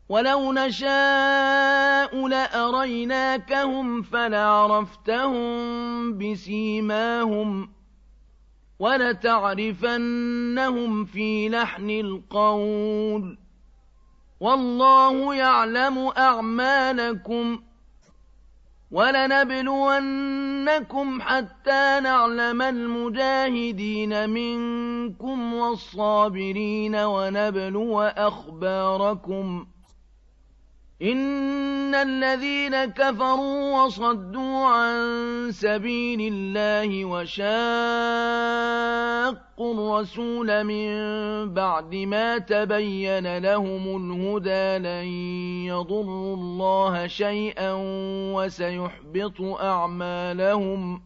وَلَوْ نَشَاءُ لَأَرَيْنَاكَهُمْ فَلَعَرَفْتَهُم بِسِيمَاهُمْ وَلَتَعْرِفَنَّهُمْ فِي لَحْنِ الْقَوْلِ ۚ وَاللَّهُ يَعْلَمُ أَعْمَالَكُمْ ۚ وَلَنَبْلُوَنَّكُمْ حَتَّىٰ نَعْلَمَ الْمُجَاهِدِينَ مِنكُمْ وَالصَّابِرِينَ وَنَبْلُوَ أَخْبَارَكُمْ ۚ إِنَّ الَّذِينَ كَفَرُوا وَصَدُّوا عَن سَبِيلِ اللَّهِ وَشَاقُّوا الرَّسُولَ مِن بَعْدِ مَا تَبَيَّنَ لَهُمُ الْهُدَىٰ لَن يَضُرُّوا اللَّهَ شَيْئًا وَسَيُحْبِطُ أَعْمَالَهُمْ.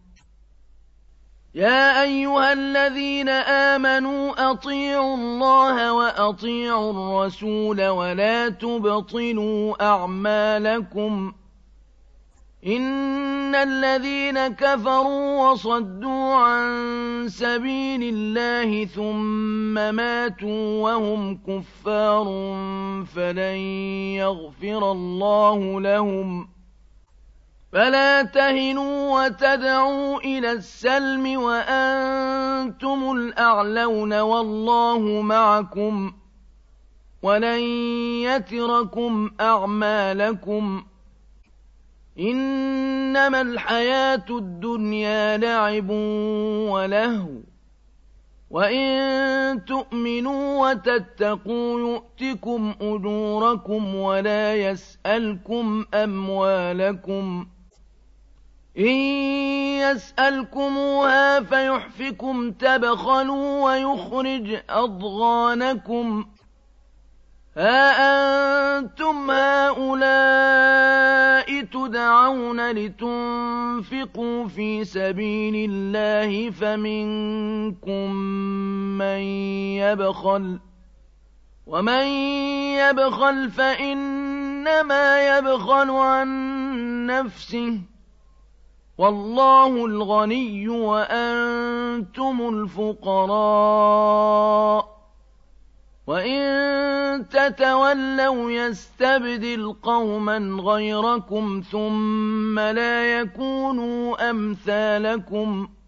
يَا أَيُّهَا الَّذِينَ آمَنُوا أَطِيعُوا اللَّهَ وَأَطِيعُوا الرَّسُولَ وَلَا تُبْطِلُوا أَعْمَالَكُمْ. إِنَّ الَّذِينَ كَفَرُوا وَصَدُّوا عَن سَبِيلِ اللَّهِ ثُمَّ مَاتُوا وَهُمْ كُفَّارٌ فَلَن يَغْفِرَ اللَّهُ لَهُمْ. فَلَا تَهِنُوا وَتَدْعُوا إِلَى السَّلْمِ وَأَنتُمُ الْأَعْلَوْنَ وَاللَّهُ مَعَكُمْ وَلَن يَتِرَكُمْ أَعْمَالَكُمْ. إِنَّمَا الْحَيَاةُ الدُّنْيَا لَعِبٌ وَلَهْوٌ ۖ وَإِن تُؤْمِنُوا وَتَتَّقُوا يُؤْتِكُمْ أُجُورَكُمْ وَلَا يَسْأَلْكُمْ أَمْوَالَكُمْ. إِن يَسْأَلْكُمُوهَا فَيُحْفِكُمْ تَبْخَلُوا وَيُخْرِجْ أَضْغَانَكُمْ. هَا أَنتُمْ هَٰؤُلَاءِ تُدْعَوْنَ لِتُنفِقُوا فِي سَبِيلِ اللَّهِ فَمِنكُم مَّن يَبْخَلُ ۖ وَمَن يَبْخَلْ فَإِنَّمَا يَبْخَلُ عَن نَّفْسِهِ ۚ وَاللَّهُ الْغَنِيُّ وَأَنتُمُ الْفُقَرَاءُ ۚ وَإِن تَتَوَلَّوْا يَسْتَبْدِلْ قَوْمًا غَيْرَكُمْ ثُمَّ لَا يَكُونُوا أَمْثَالَكُمْ